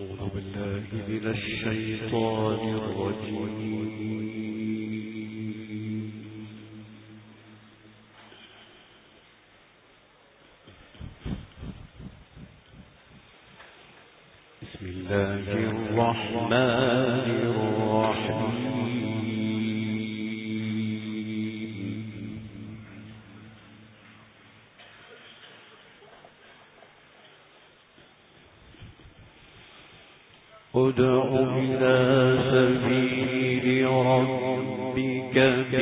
من الشيطان الرجيم. بسم الله الرحمن الرحيم. ادع إلى سبيل ربك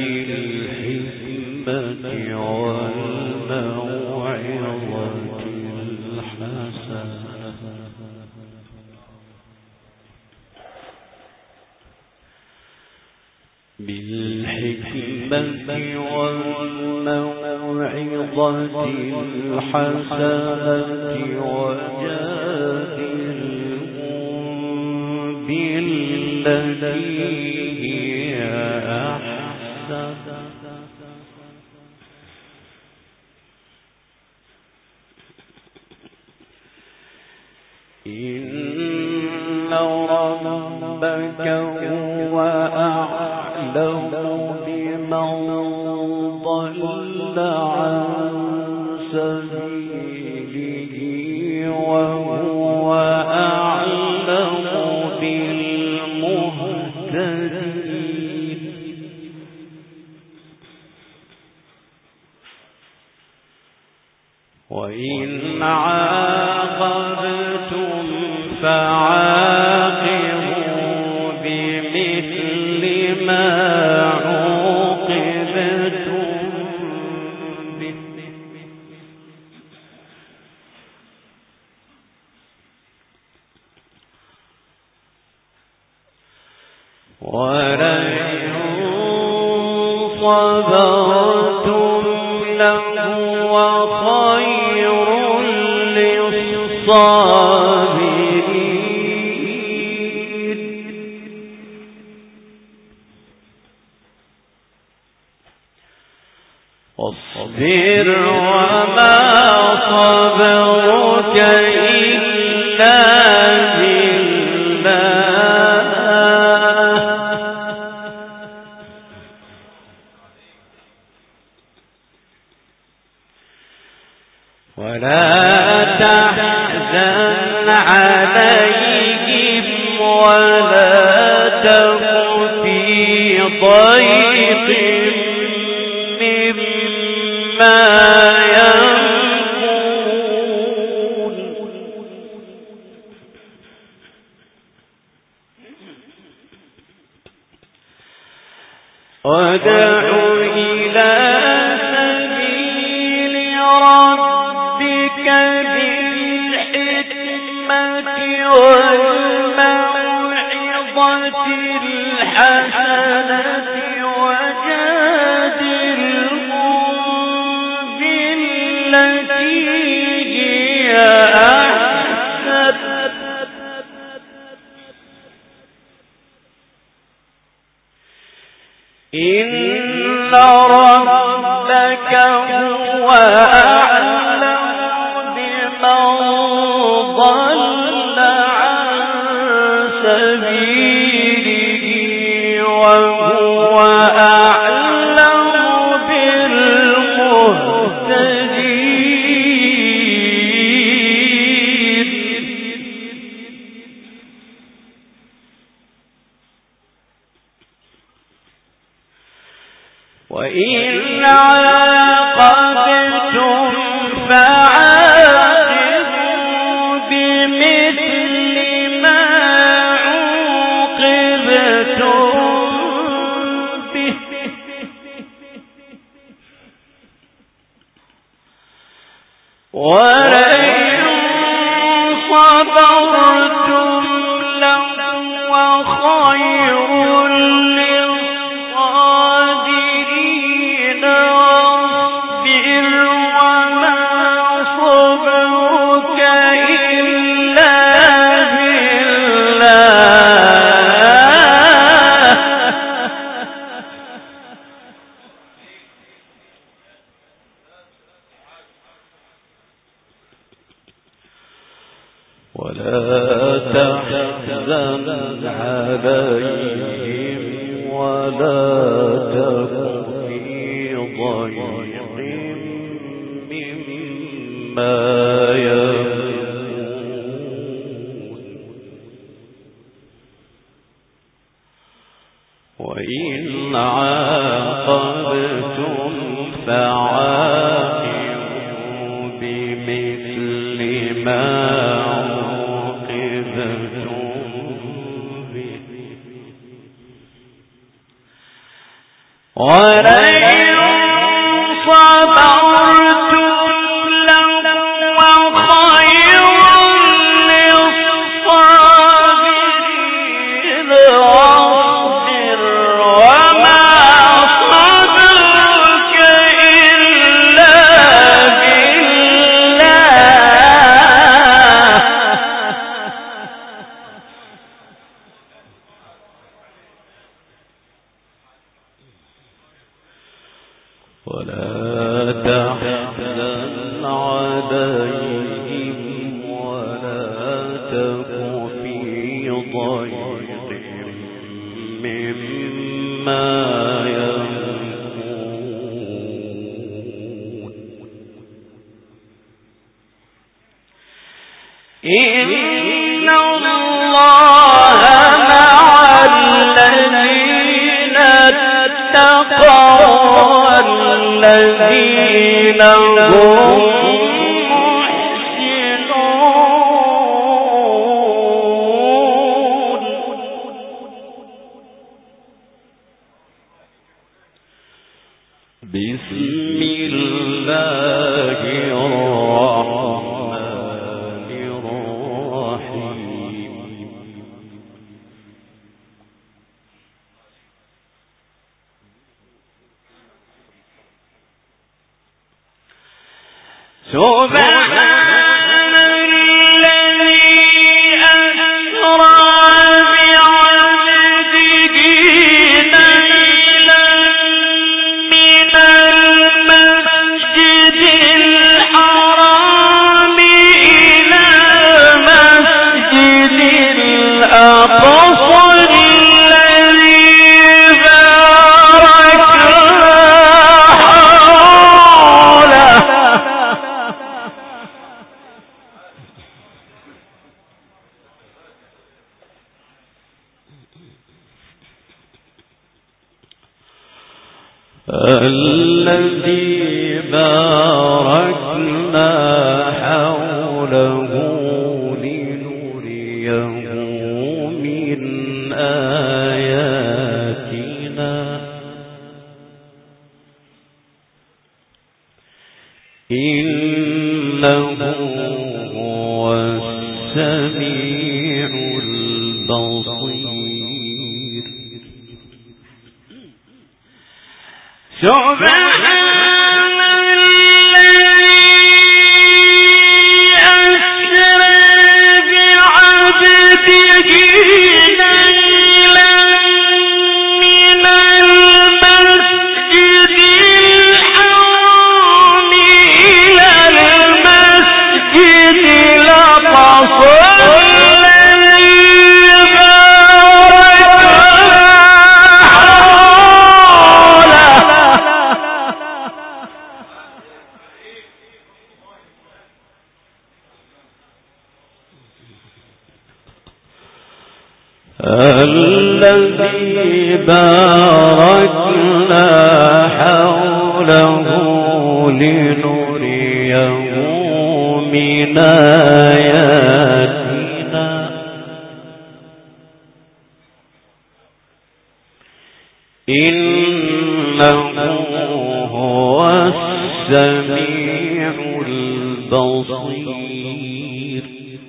بالحكمة والموعظة الحسنة وجادلهم بالتي هي أحسن إن ربك هو أعلم بمن ضل عن سبيله وهو أعلم بالمهتدين. وإن عاقبتم فعاقبوا بمثل ما عوقبتم به ولئن صبرتم لهو خير للصابرين. واصبر وما صبرك إلا بالله ولا تحزن عليهم ولا تك في ضيق مما يمكرون. وادع إلى سبيل ربك بالحكمة والموعظة الحسنة وجادلهم بالتي هي أحسن إن ربك هو أعلم بمن ضل عن سبيله وهو أعلم بالمهتدين. وإن عاقبتم فعاقبوا بمثل ما عوقبتم به ولئن صبرتم لهو خير للصابرين. واصبر وما صبرك إلا بالله ولا تحزن عليهم ولا تك في ضيق مما يمكرون وإن عاقبتم فعاقبوا بمثل ما ولئن صبرتم لهو خير للصابرين واصبر وما صبرك إلا بالله ولا تحزن عليهم ولا تك في ضيق مما يمكرون إن الله مع الذين اتقوا الذين هم محسنون بسم الله الرحمن الرحيم سبحان الذي أسرى بعبده ليلا من المسجد الحرام إلى المسجد الأقصى الذي باركنا حوله الذي باركنا حوله لنريه من آياتنا إنه هو السميع البصير سبحان الذي أسرى بعبده ليلا من المسجد الحرام إلى المسجد الأقصى الذي باركنا حوله لنريه من آياتنا إنه هو السميع البصير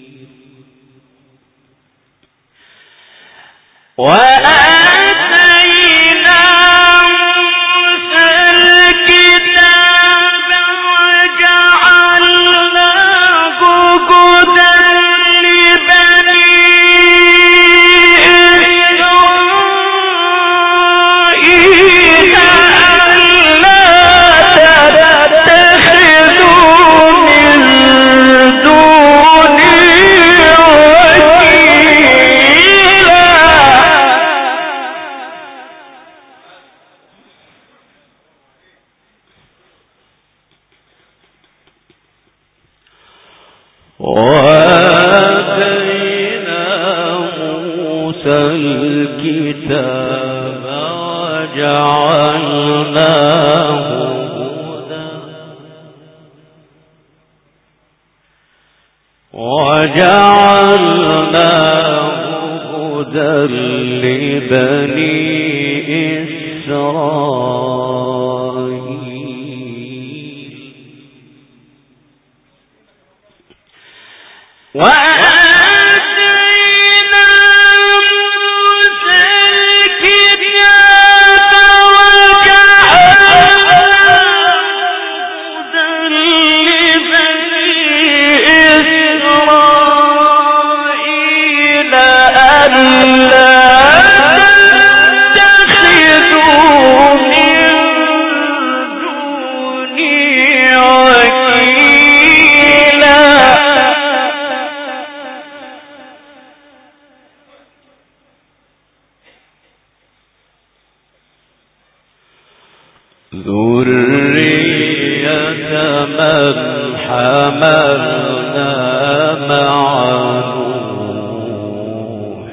وآتينا موسى الكتاب وجعلناه هدى لبني إسرائيل ألا تتخذوا من دوني وآتينا موسى الكتاب وجعلناه هدى لبني إسرائيل وآتينا موسى الكتاب وجعلناه هدى لبني إسرائيل ألا تتخذوا من دوني وكيلا ذرية من حملنا مع نوح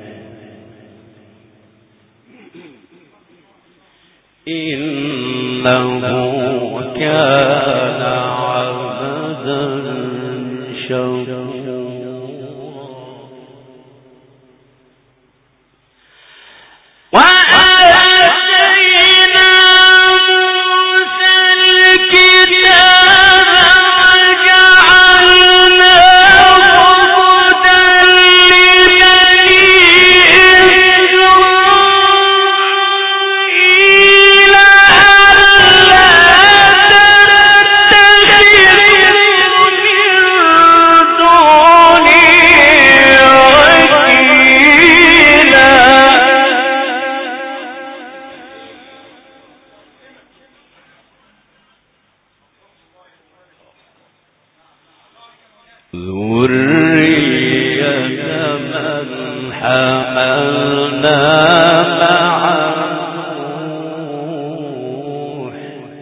إنه كان عبدا شكورا وآتينا موسى الكتاب وجعلناه هدى لبني إسرائيل ألا تتخذوا من دوني وكيلا ذرية من حملنا مع نوح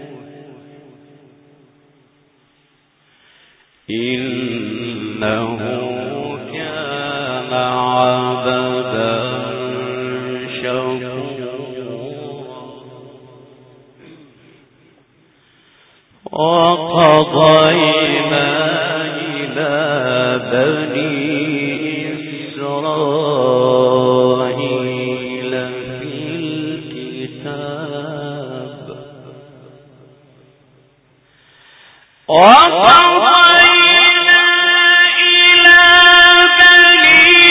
إنه كان عبدا شكورا وقضينا إلى بني إسرائيل في الكتاب وقضينا إلى بني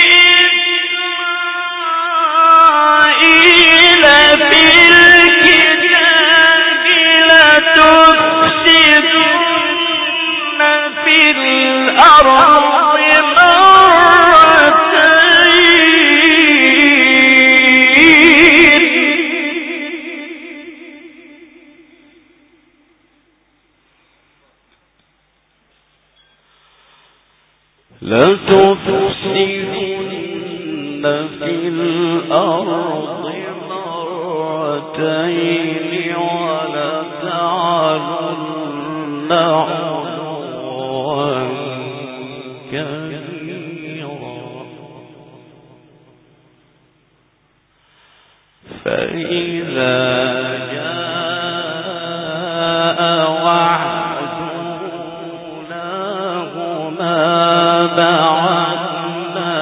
إسرائيل في الكتاب لتفسدن في الأرض مرتين لتفسدن في الأرض مرتين ولتعلن علوا كبيرا فإذا جاء وعد أولاهما بعثنا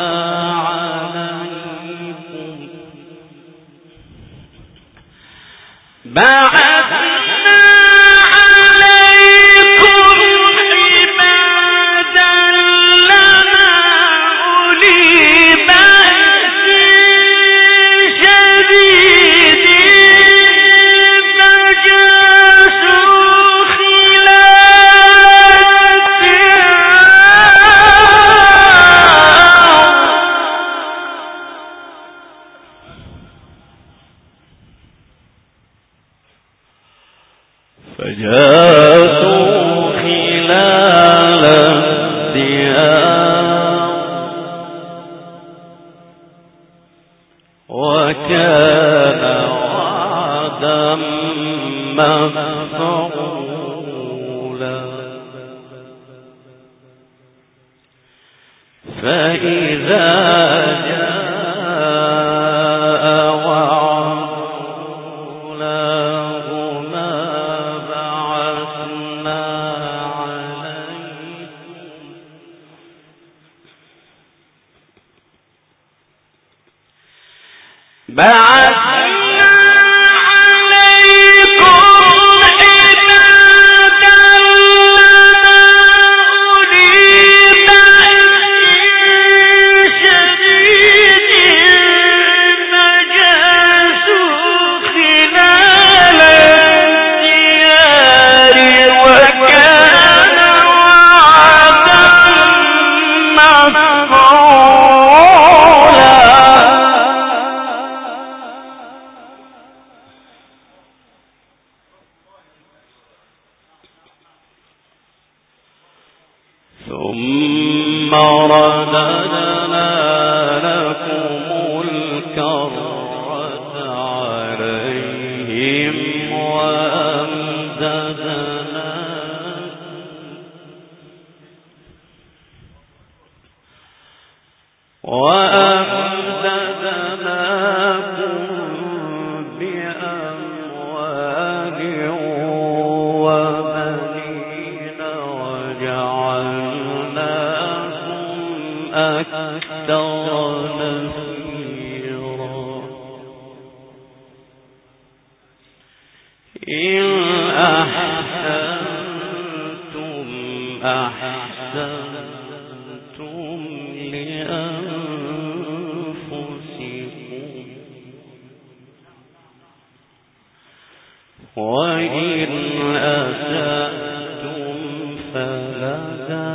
عليكم عبادا لنا أولي بأس شديد فجاسوا خلال الديار وكان وعدا مفعولا فإذا جاء وعد أولاهما بعثنا ثم رددنا لكم الكرة عليهم وأمددناكم بأموال وبنين وجعلناكم أكثر نفيرا إن أحسنتم أحسنتم لأنفسكم وإن أسأتم فلها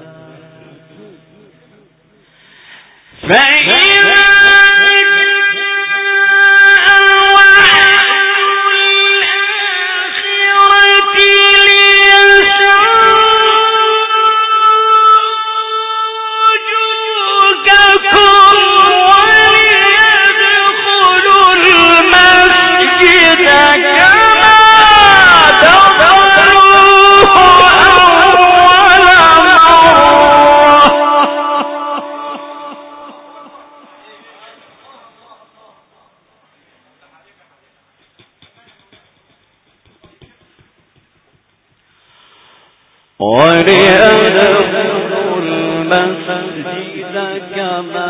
وليدخلوا المسجد كما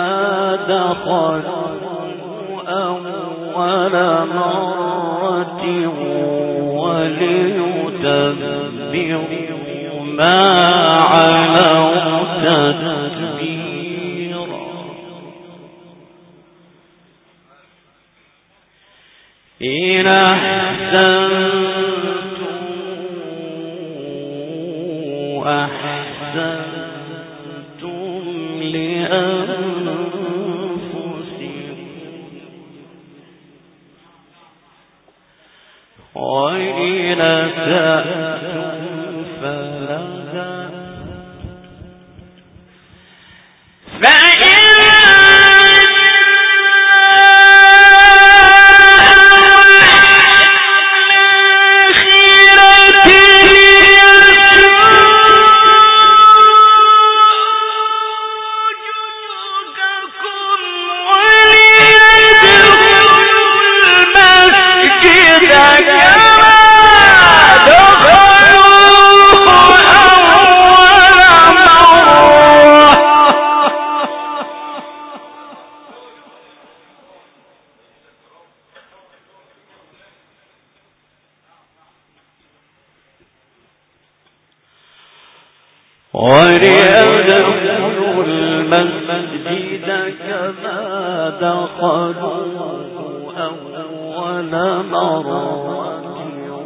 دخلوه أول مرة وليتبروا ما علوا تتبيرا إن أحسنتم لأنفسكم وإن أسأتم فلها وليدخلوا المسجد كما دخلوه أول مرة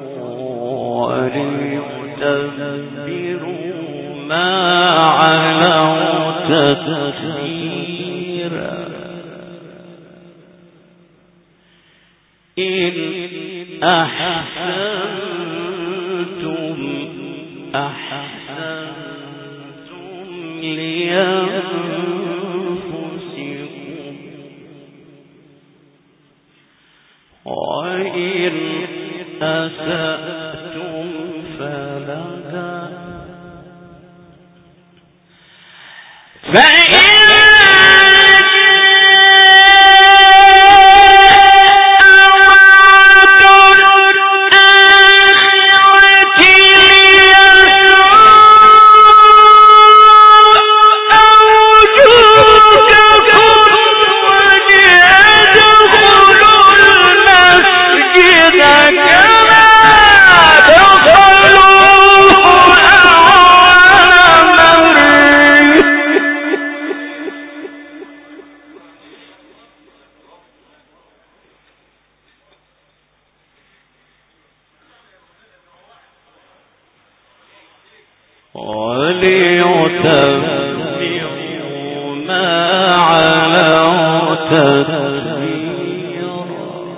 وليتبروا ما علوا تتبيرا إن أحسنتم لأنفسكم وإن أسأتم فلها فإن وليتبعوا ما علوا تتبيرا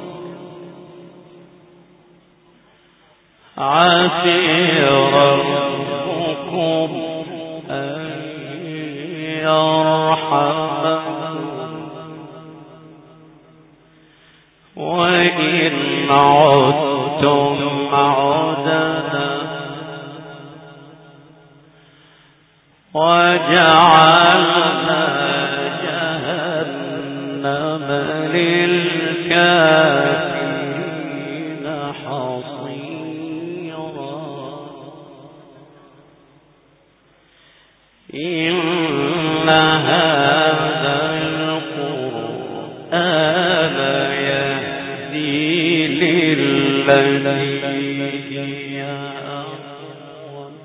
عسى ربكم أن يرحمهم وإن عدتم عدنا وجعلنا جهنم للكافرين حصيرا إن هذا القرآن يهدي للذي هي أقوم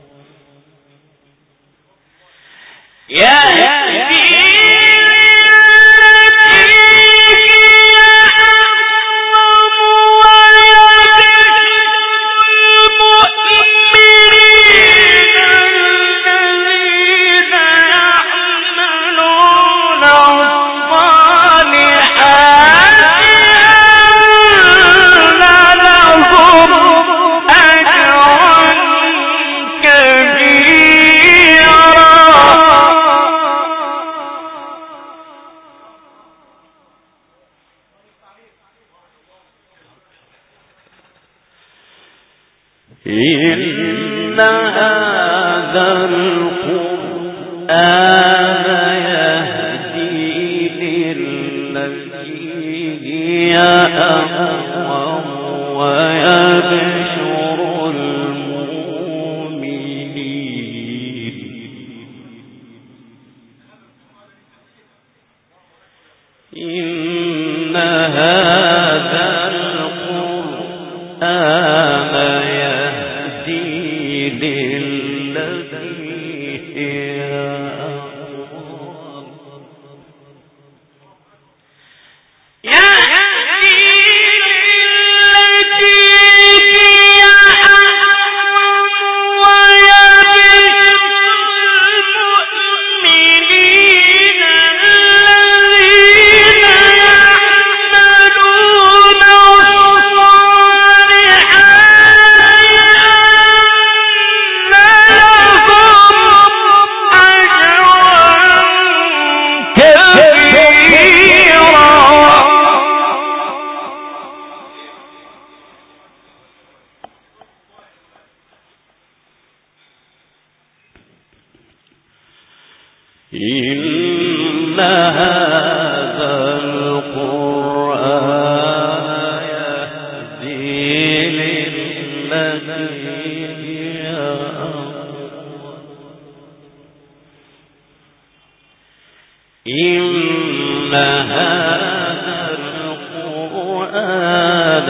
إن هذا القرآن يهدي للتي هي أقوم ويبشر المؤمنين إن هذا القرآن إن هذا القرآن يهدي للتي هي أقوم إن هذا القرآن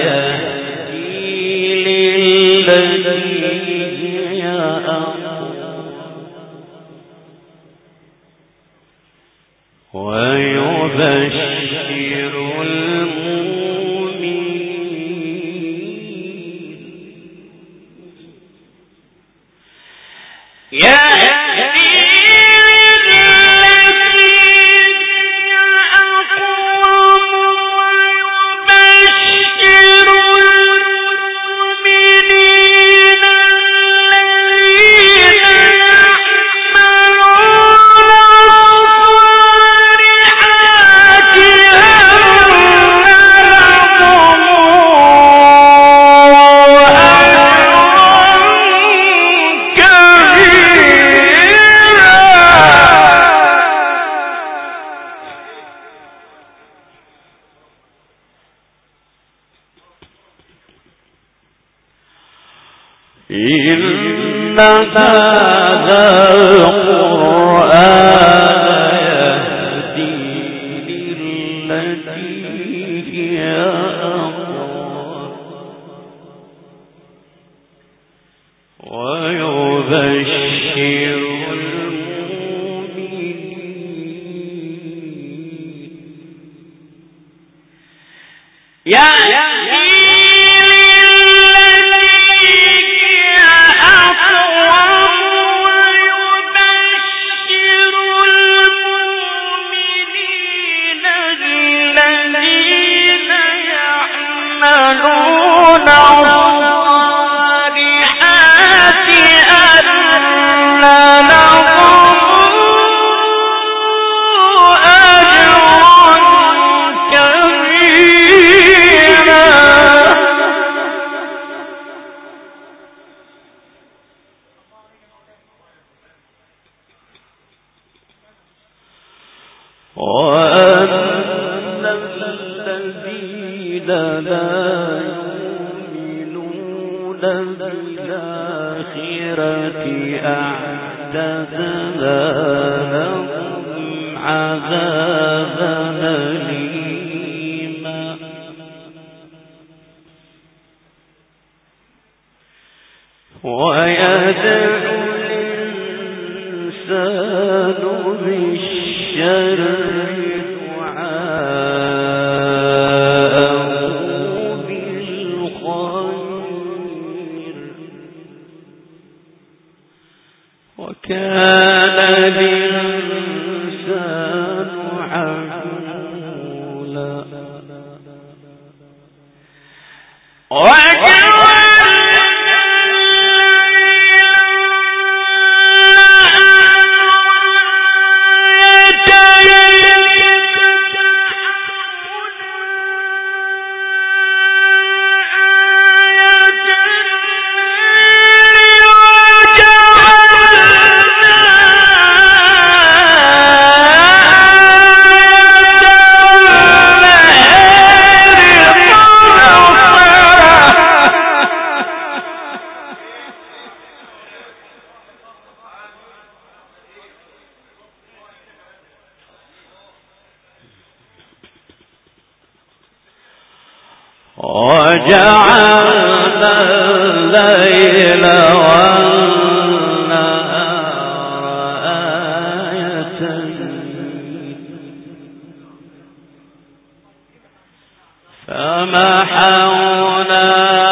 يهدي للتي هي أقوم ويبشر المؤمنين إن هذا القرآن يهدي للتي هي أقوم ويبشر المؤمنين يهدي للتي هي أقوم وأن الذين لا يؤمنون بالآخرة أعتدنا لهم عذابا أليما ويدعو الإنسان بالشر دعاءه بالخير وكان الإنسان عجولا وجعلنا الليل والنهار آيتين فمحونا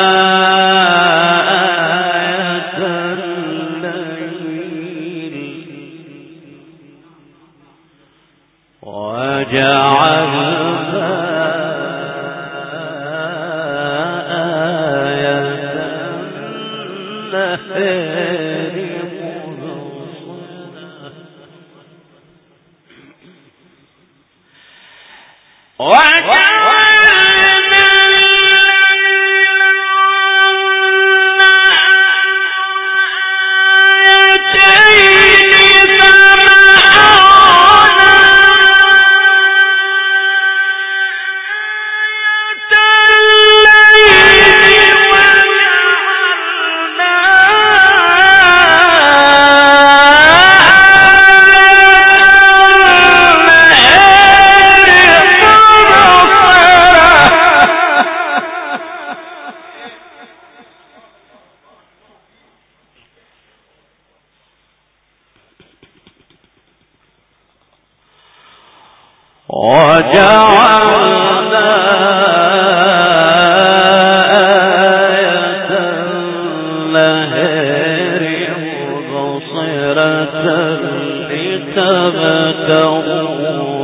آية الليل وجعلنا وجعلنا آية النهار مبصرة لتبتغوا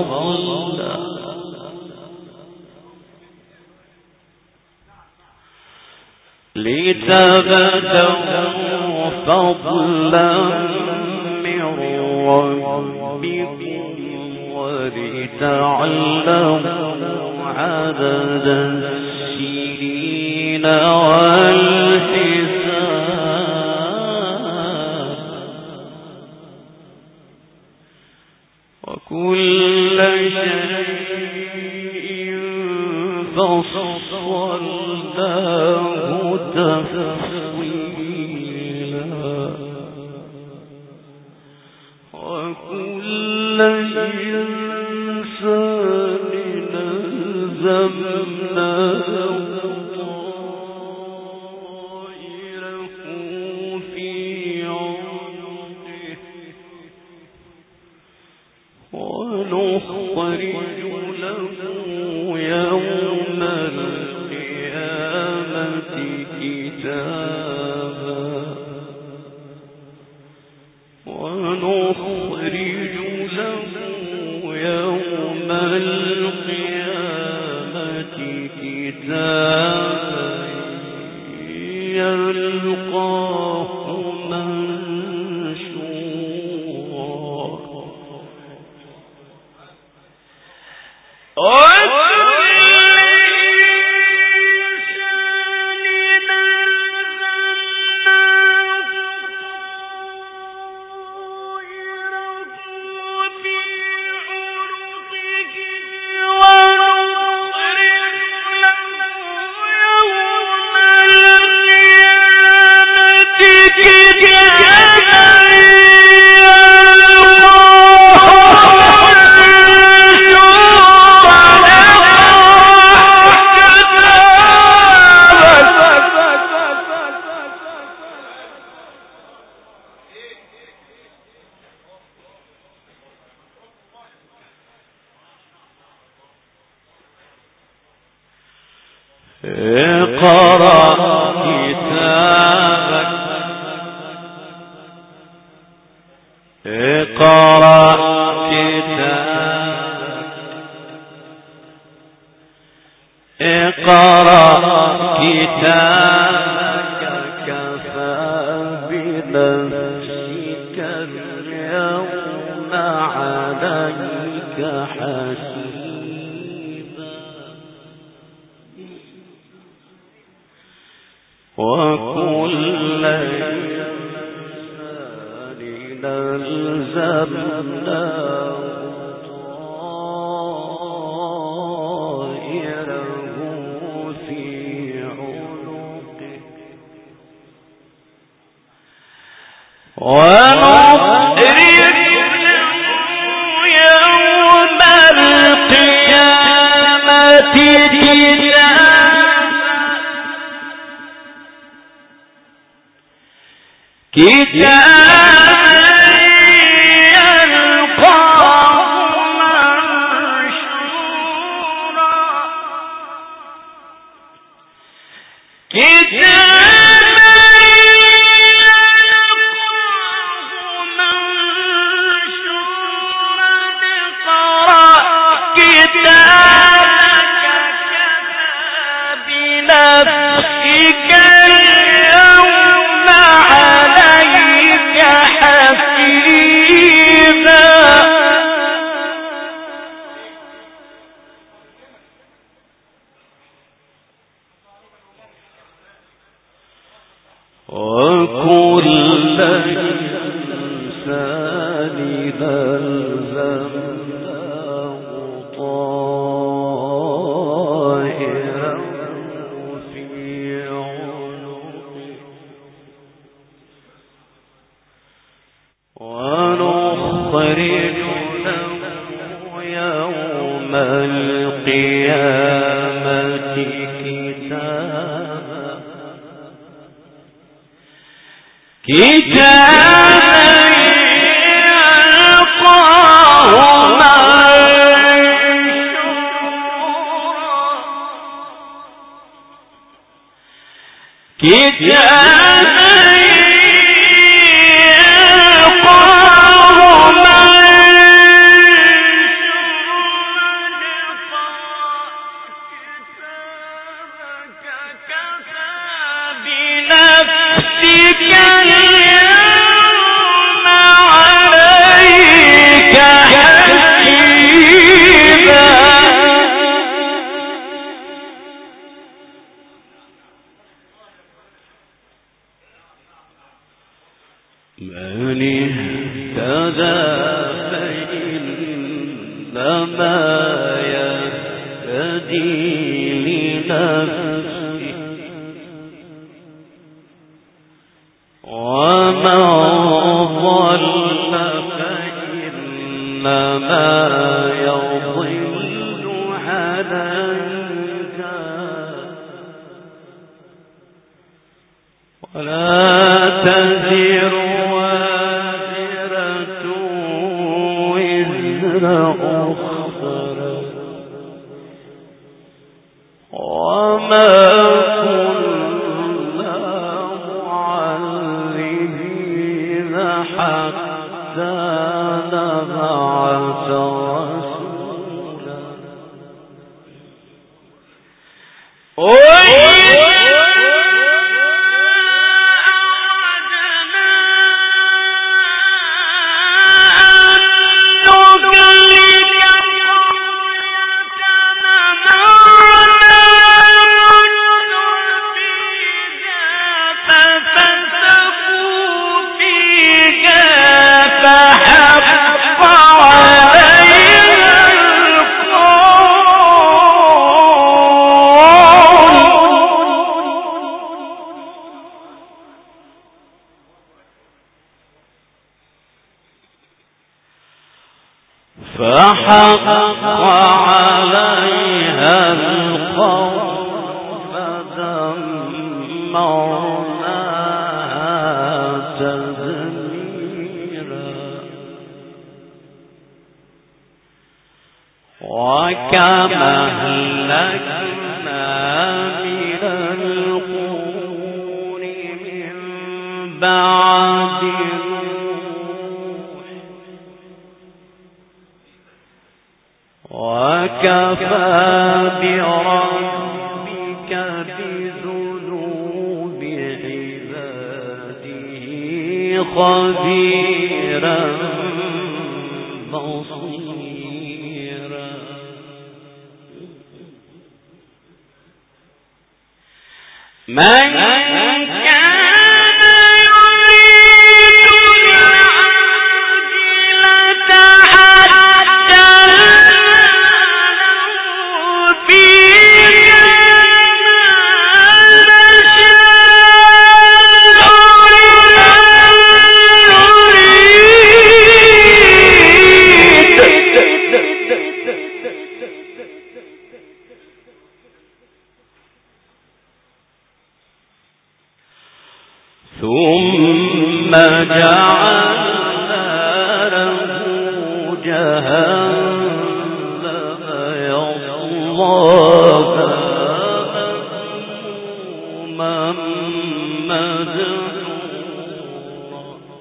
فضلا من ربكم ولتعلموا عدد السنين والحساب وكل شيء فصلناه تفصيلا وكل إنسان ألزمناه طائره في عنقه ونخرج له يوم القيامة كتابا ونخرج له يوم القيامة كتابا يلقاه منشورا اقرأ كتابك اقرأ كتابك اقرأ كتابك كفى بنفسك اليوم عليك حسيبا وكل إنسان ألزمناه طائره في عنقه ونخرج يوم القيامة كتابا يلقاه منشورا كتابا يلقاه منشورا اقرأ كتابك كفى بنفسك اليوم عليك حسيبا وكل إنسان ألزمناه طائره في عنقه ونخرج له يوم القيامة كتابا يلقاه منشورا كتابا يلقاه بنفسك اليوم عليك حسيبا من اهتدى فإنما يهتدي لنفسه ومن ضل فإنما يضل عليها ولا تزر وازرة وزر أخرى وما حتى نبعث رسولا فحق عليها القول فدمرناها تدميرا وكما أهلكنا من بعد وكفى بربك بذنوب عباده خبيرا بصيرا. من ثم جعلنا له جهنم يصلاها مذموما مدحورا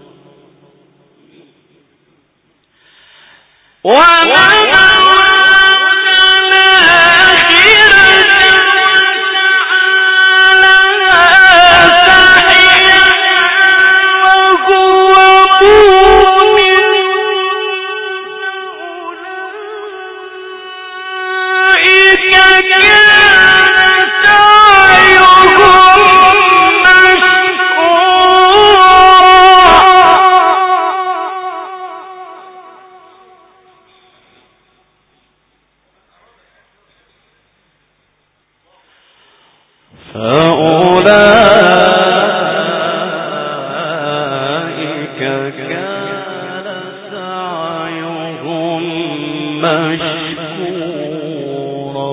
فأولئك كان سعيهم مشكورا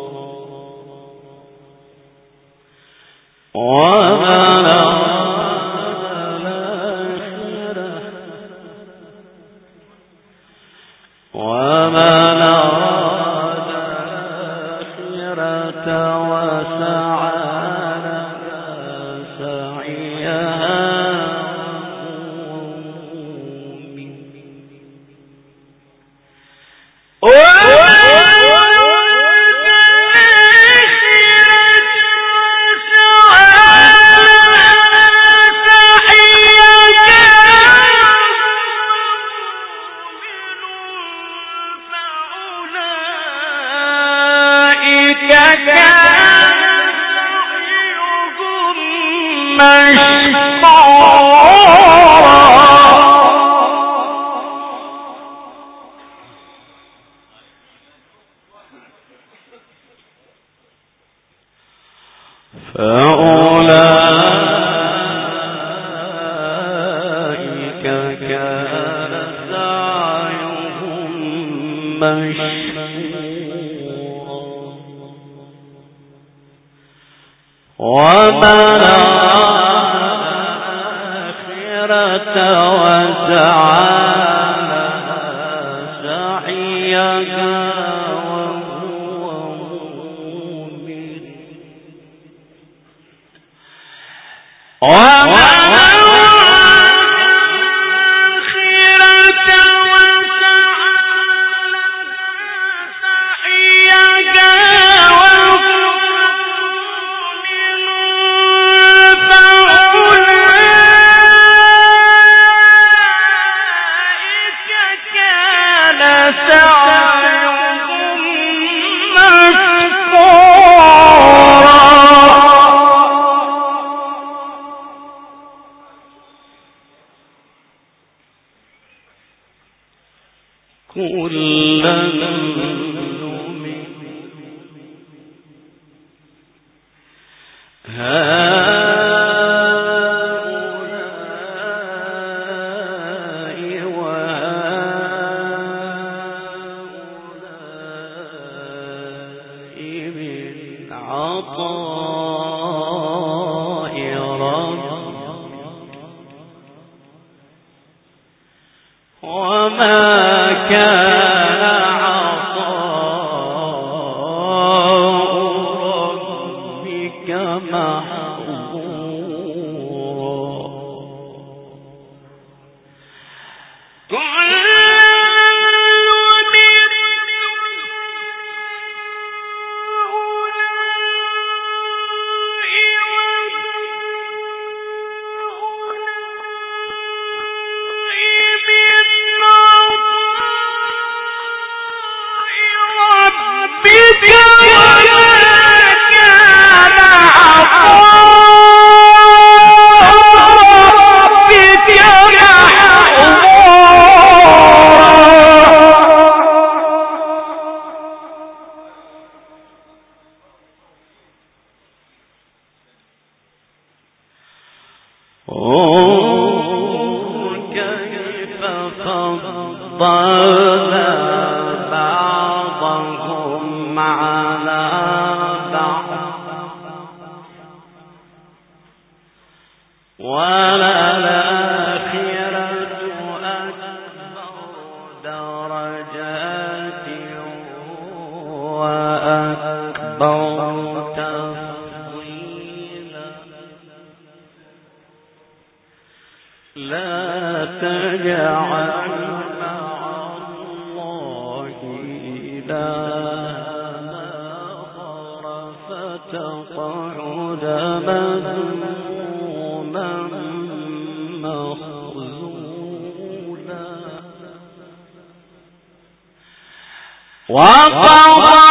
ومن أراد الآخرة وسعى لها سعيها فأولئك كان سعيهم مشكورا ومن الآخرة وسعى لها سعيها ومن الآخرة وسعى سعيها وهو مؤمن فأولئك كان سعيهم مشكورا كلا نمد هؤلاء وهؤلاء من عطاء ربك وما كان عطاء ربك محظورا بعضهم على بعض وللآخرة أكبر درجات وأكبر تفضيلا لا تجعل مع الله إلها آخر فتقعد مذموما مخذولا وقضى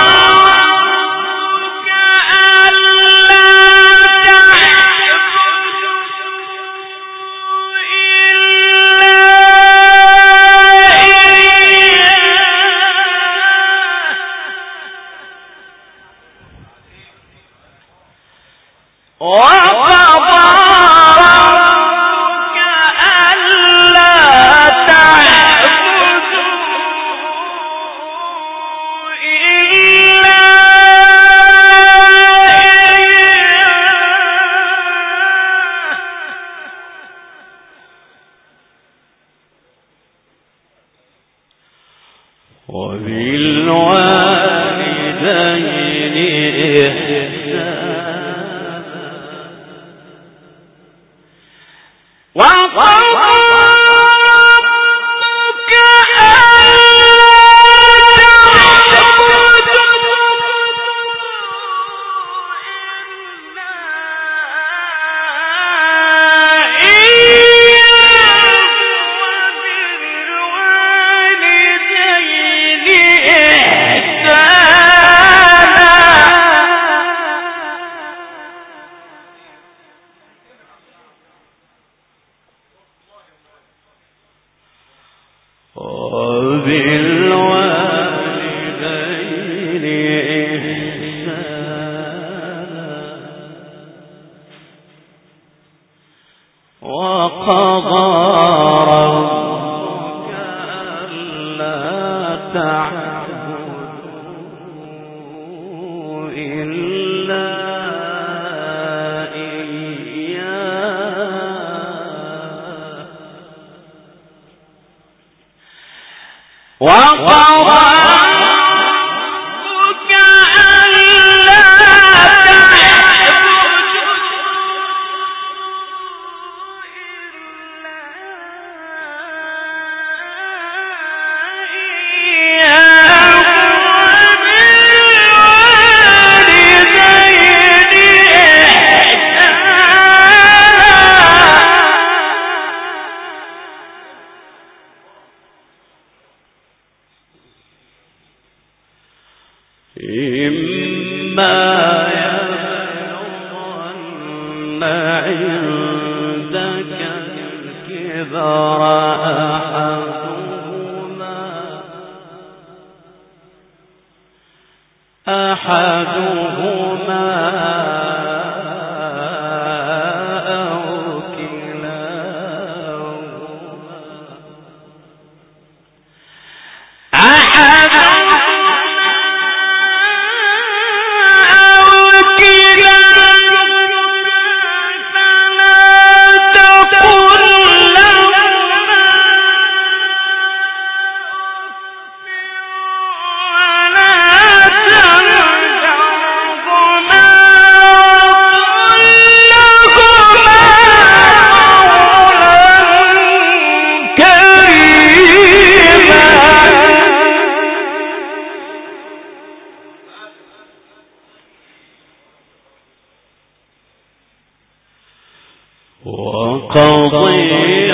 وقضي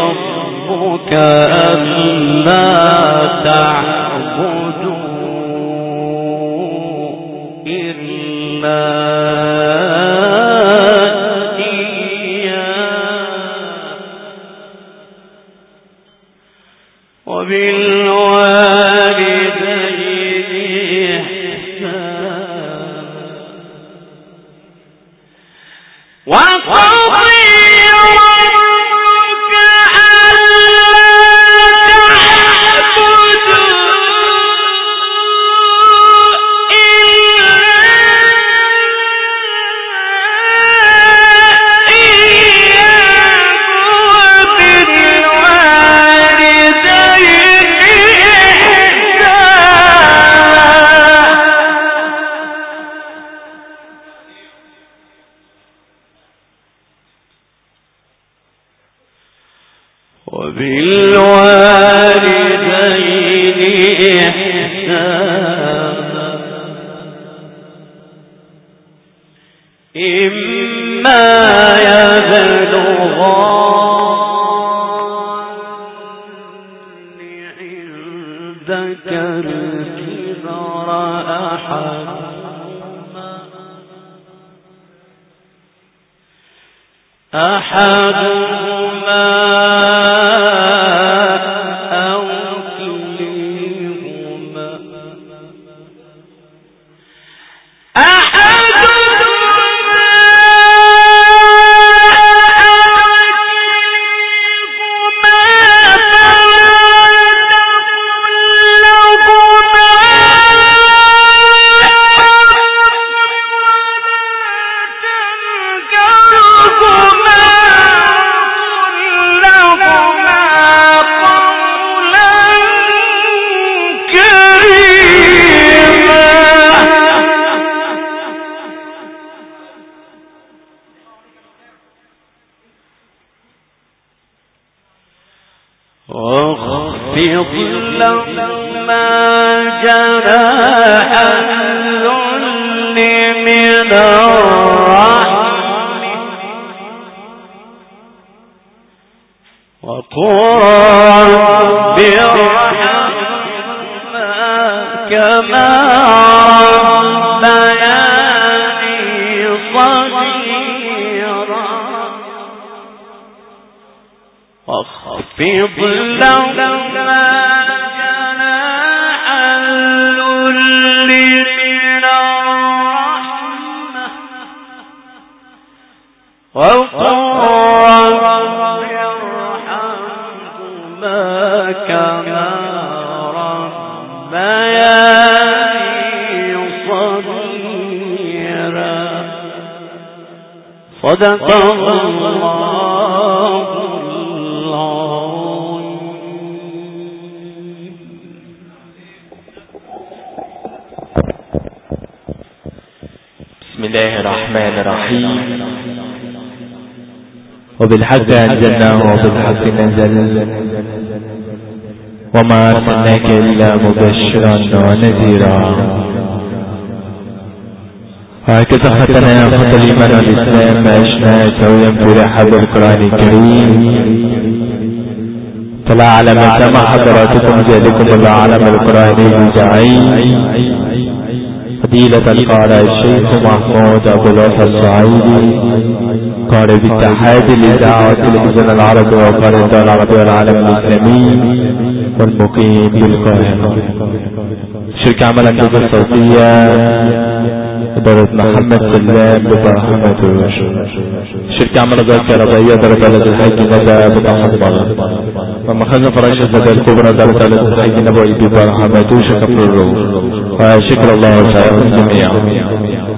ربك ألا تعبدوا إلا إياه وبالوالدين إحسانا وقضي ربك ألا تعبدوا وبالوالدين إحسانا إما يبلغن عندك الكبر أحدهما أو كليهما واخفض لهما جناح الذل من الرحمة وقل رب ارحمهما كما ربياني صغيرا واخفض لهما جناح الذل من الرحمة وقل رب ارحمهما كما ربياني صغيرا صدق الله. بسم الله الرحمن الرحيم. وبالحق أنزلناه وبالحق نزل وما أرسلناك إلا مبشرا ونذيرا. وهكذا ختمنا خط الإيمان والإسلام عشنا سويا في رحاب القرآن الكريم. فلا على ما سمع حضراتكم ذلكم الله علم القرآن الجعيد فضيلة القارئ الشيخ محمود أبو الوفا الصعيدي قارئ بالاتحاد الإذاعة والتلفزيون العربي وقارئ الدولة العربية والعالم الإسلامي والمقيم بالقاهرة. شركة عمل النجوم الصوتية إدارة محمد سلام ببرحمة الرشد. شركة عمل الغاز الكهربائية إدارة بلد الحاج ندى بتحضر ومخازن فرنش الزكاة الكبرى إدارة بلد الحاج نبوي ببرحمة شكر الروح وشكر الله سعيكم جميعا.